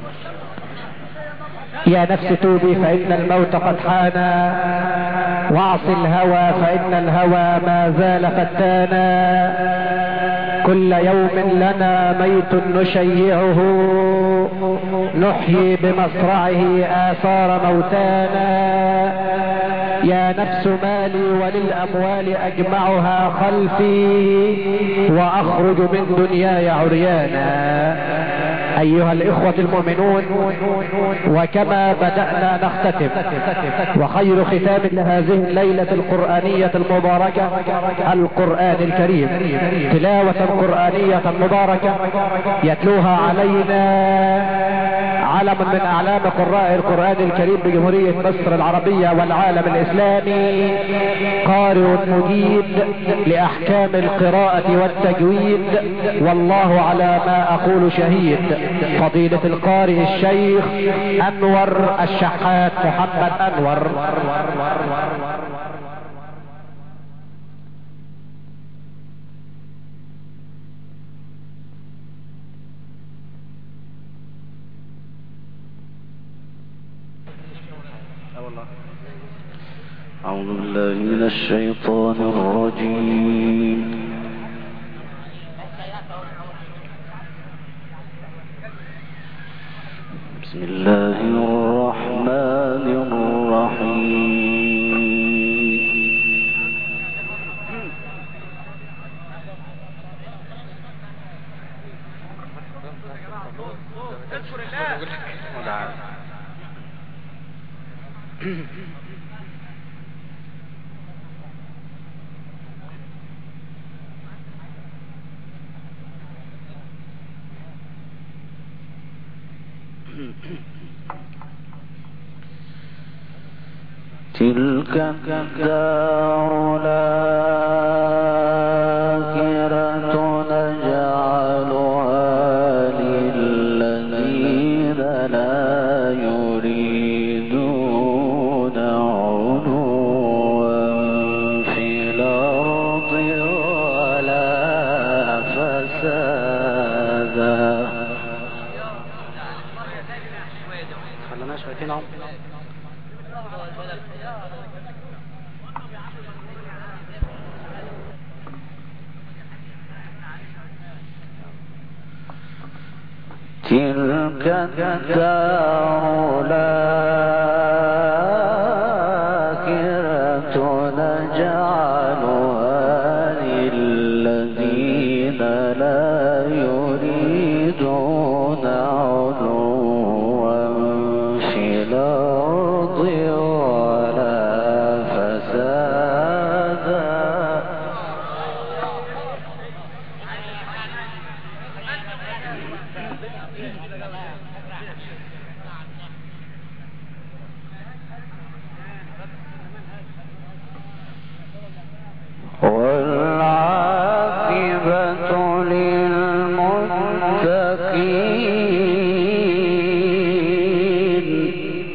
يا نفس توبي فإن الموت قد حان، واعص الهوى فإن الهوى ما زال فتانا. كل يوم لنا ميت نشيعه، نحيي بمصرعه آثار موتانا. يا نفس مالي وللأموال أجمعها خلفي، وأخرج من دنياي عريانا. أيها الإخوة المؤمنون، وكما بدأنا نختتم، وخير ختام لهذه الليلة القرآنية المباركة القرآن الكريم، تلاوة قرآنية مباركة يتلوها علينا علم من أعلام قراء القرآن الكريم بجمهورية مصر العربية والعالم الإسلامي، قارئ مجيد لأحكام القراءة والتجويد، والله على ما أقول شهيد، فضيلة القارئ الشيخ أنور الشحات محمد أنور. أعوذ بالله من الشيطان الرجيم. بسم الله الرحمن الرحيم. تلك الدار الآخرة نجعلها للذين لا يريدون علوا في الأرض ولا فسادا. خلنا شويتين عم. تلك الدار الآخرة نجعلها للذين لا يريدون علوا في الأرض ولا فسادا. والعاقبة للمتقين.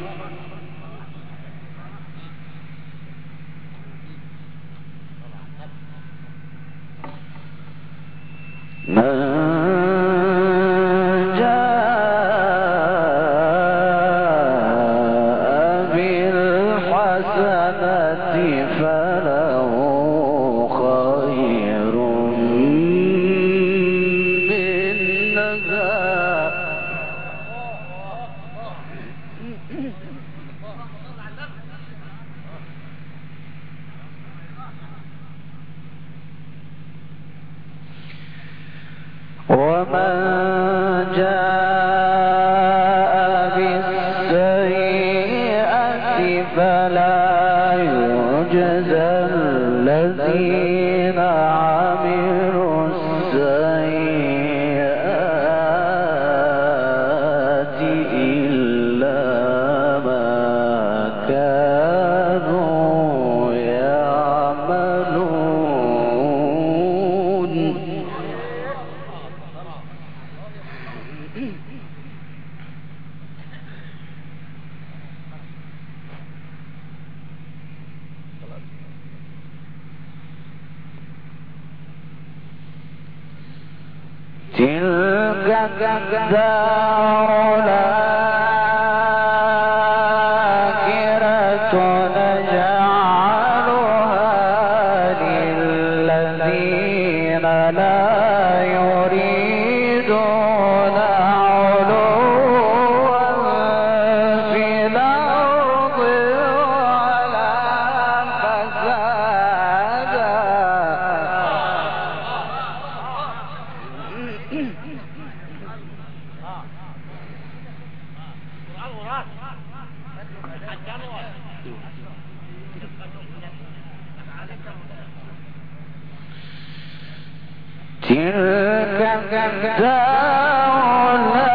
من جاء بالحسنة فله خير منها ومن جاء بالسيئة فلا يجزى الذين عملوا السيئات إلا ما كانوا يعملون. تلك الدار تلك الدار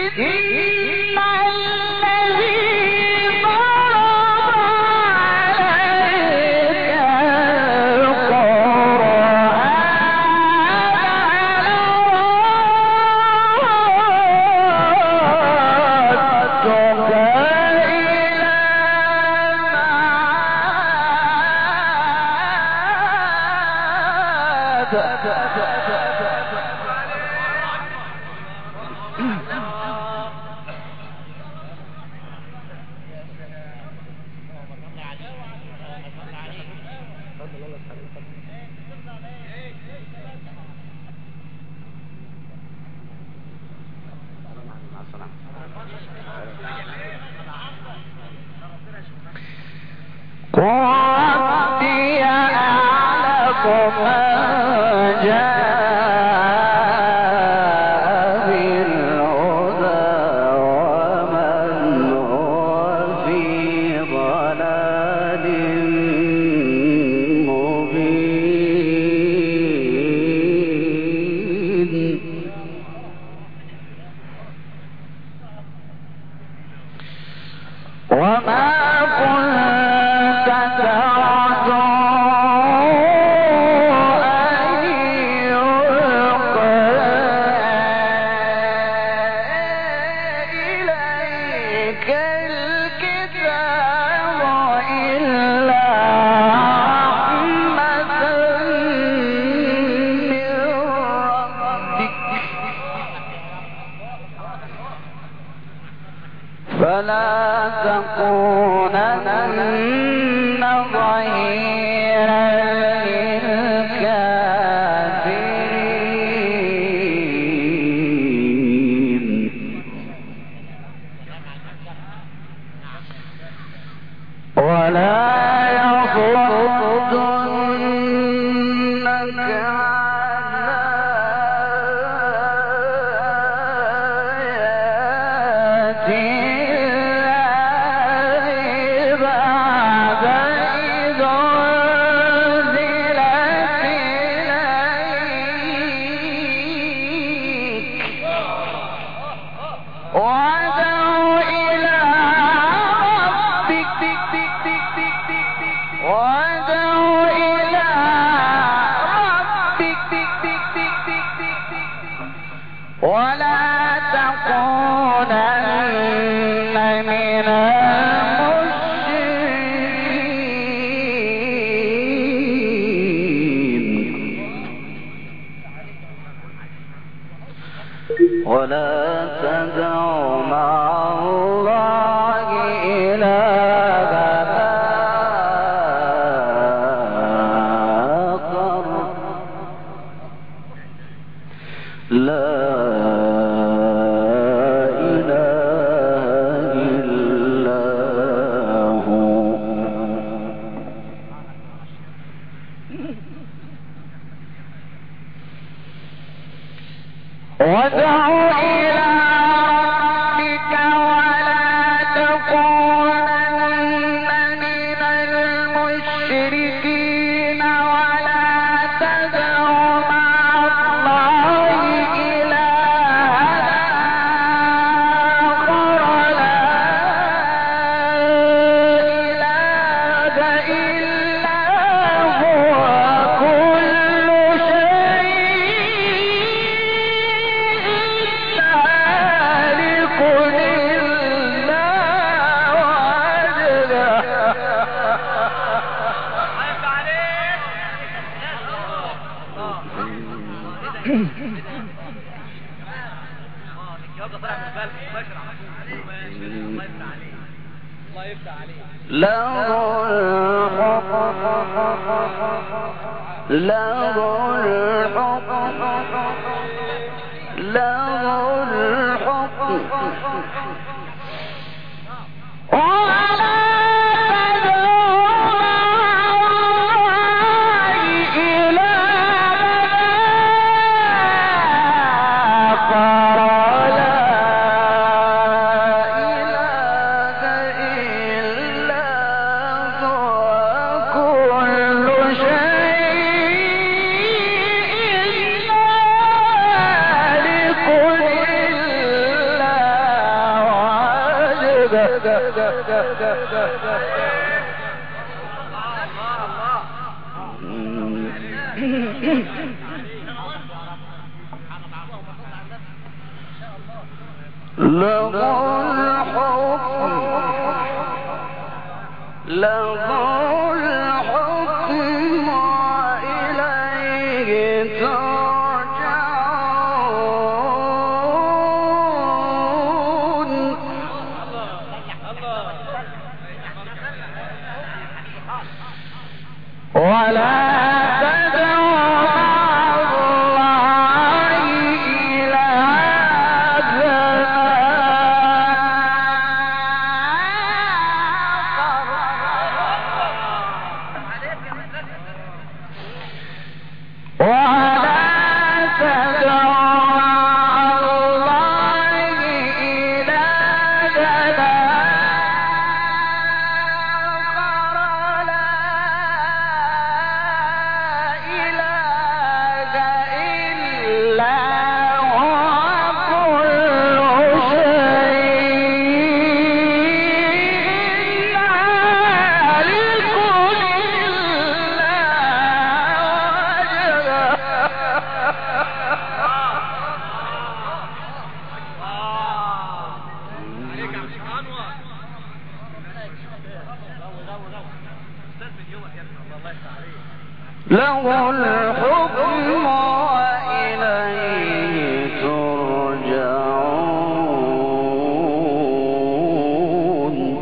ربي أعلم من جاء بالهدى ومن هو في ضلال مبين وما كنت ترجو أن يلقى إليك الكتاب إلا رحمة من ربك فلا تكونن ظهيرا للكافرين ولا يصدنك ولا تكونن من المشركين ولا تدع مع الله إلها آخر لا إله إلا هو وادع إلى ربك ولا تكونن من المشركين ولا تدع مع الله إلها آخر لا إله إلا هو كل شيء هالك إلا له الحكم ولا له الحكم وإليه ترجعون.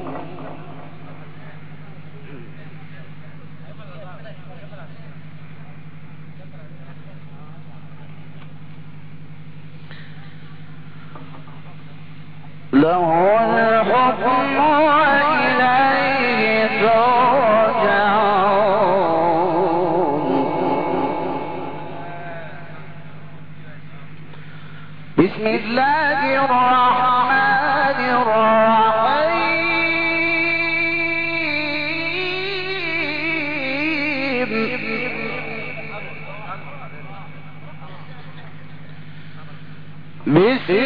له الحكم وإليه ترجعون. بسم الله الرحمن الرحيم. بسم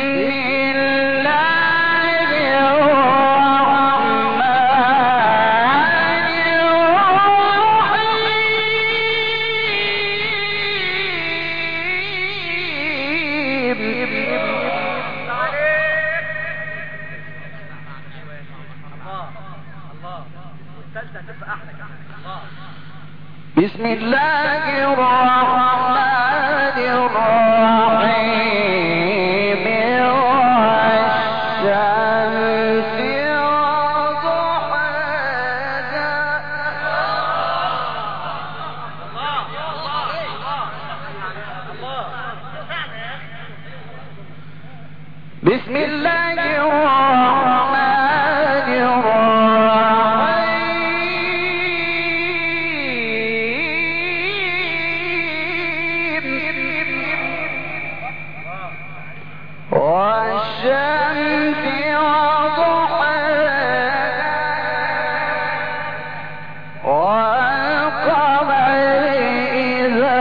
بسم الله الرحمن الرحيم. والشمس وضحاها. بسم الله الرحمن الرحيم. والشمس وضحاها والقمر إذا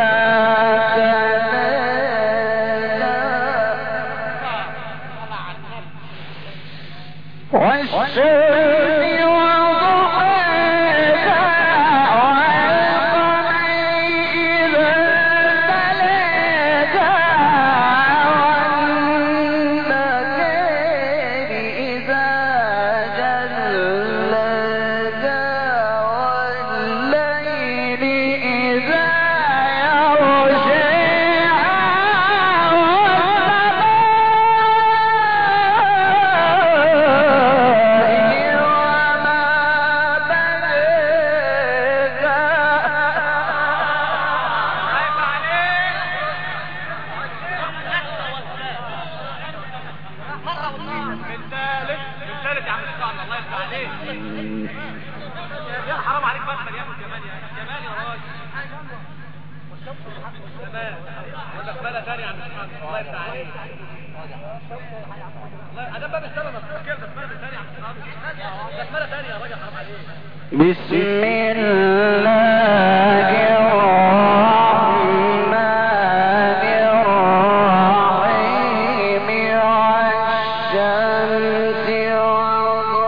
تلاها والشمس وضحاها والقمر إذا تلاها والنهار إذا جلاها والليل إذا حرام عليك بس يا ابو جمال يا جمال يا راجل. جمال ولا زباله ثانيه عم تسمع. الله يفتح عليك. الله انا باب السبب كده زباله ثانيه عم تسمع. زباله ثانيه يا راجل حرام عليك. بسم الله الرحمن الرحيم. والشمس وضحاها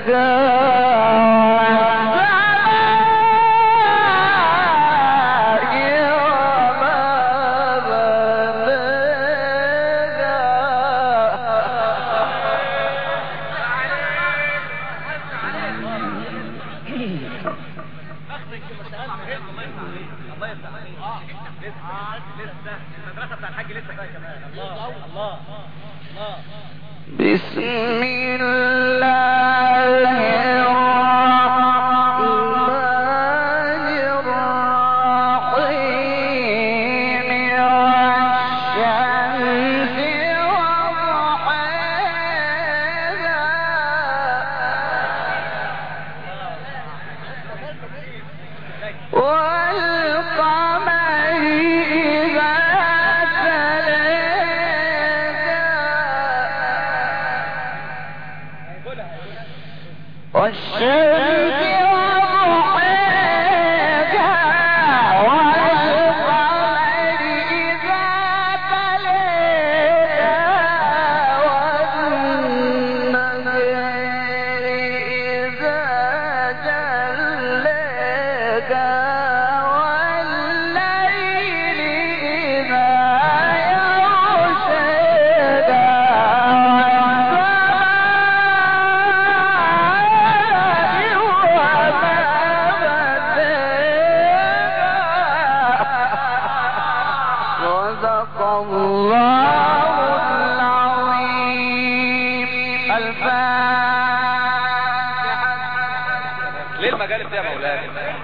بسم الله الرحمن الرحيم والشمس وضحاها والقمر إذا والشمس وضحاها والقمر إذا تلاها والنهار إذا جلاها والليل إذا صدق الله العظيم. الفاتحة. ليه المجالس دي يا مولانا؟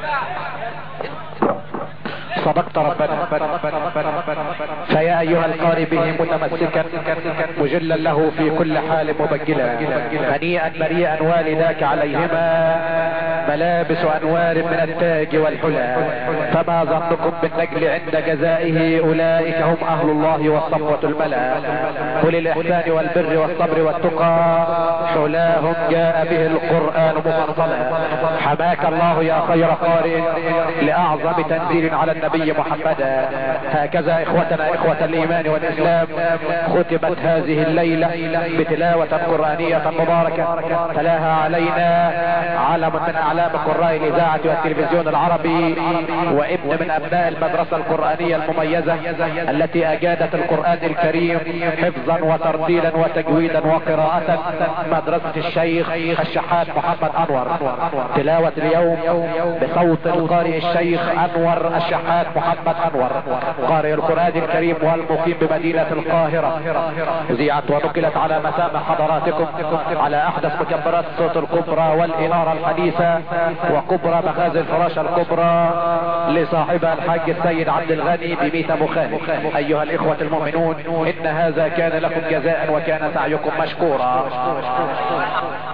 صدقت ربنا. فيا ايها القارئ به متمسكا مجلا له في كل حال مبجلا هنيئا مريئا والداك عليهما ملابس انوار من التاج والحلى فما ظنكم بالنجل عند جزائه اولئك هم اهل الله والصفوة الملا كل الاحسان والبر والصبر والتقى حلاهم جاء به القرآن مفصلا حماك الله يا خير قارئ لاعظم تنزيل على النبي محمدا. هكذا اخوتنا اخوة الايمان والاسلام ختمت هذه الليلة بتلاوة قرآنية مباركة تلاها علينا علم من اعلام قراء الاذاعة والتلفزيون العربي وابن من ابناء المدرسة القرآنية المميزة التي اجادت القرآن الكريم حفظا وترتيلا وتجويدا وقراءة مدرسة الشيخ الشحات محمد انور. تلاوة اليوم بصوت القارئ الشيخ انور الشحات محمد انور قارئ القرآن الكريم والمقيم بمدينة القاهرة. اذيعت ونقلت على مسامع حضراتكم على احدث مكبرات الصوت الكبرى والانارة الحديثة وكبرى مخازن الفراشة الكبرى لصاحبها الحاج السيد عبد الغني بميت مخالف. ايها الاخوة المؤمنون ان هذا كان لكم جزاء وكان سعيكم مشكورا.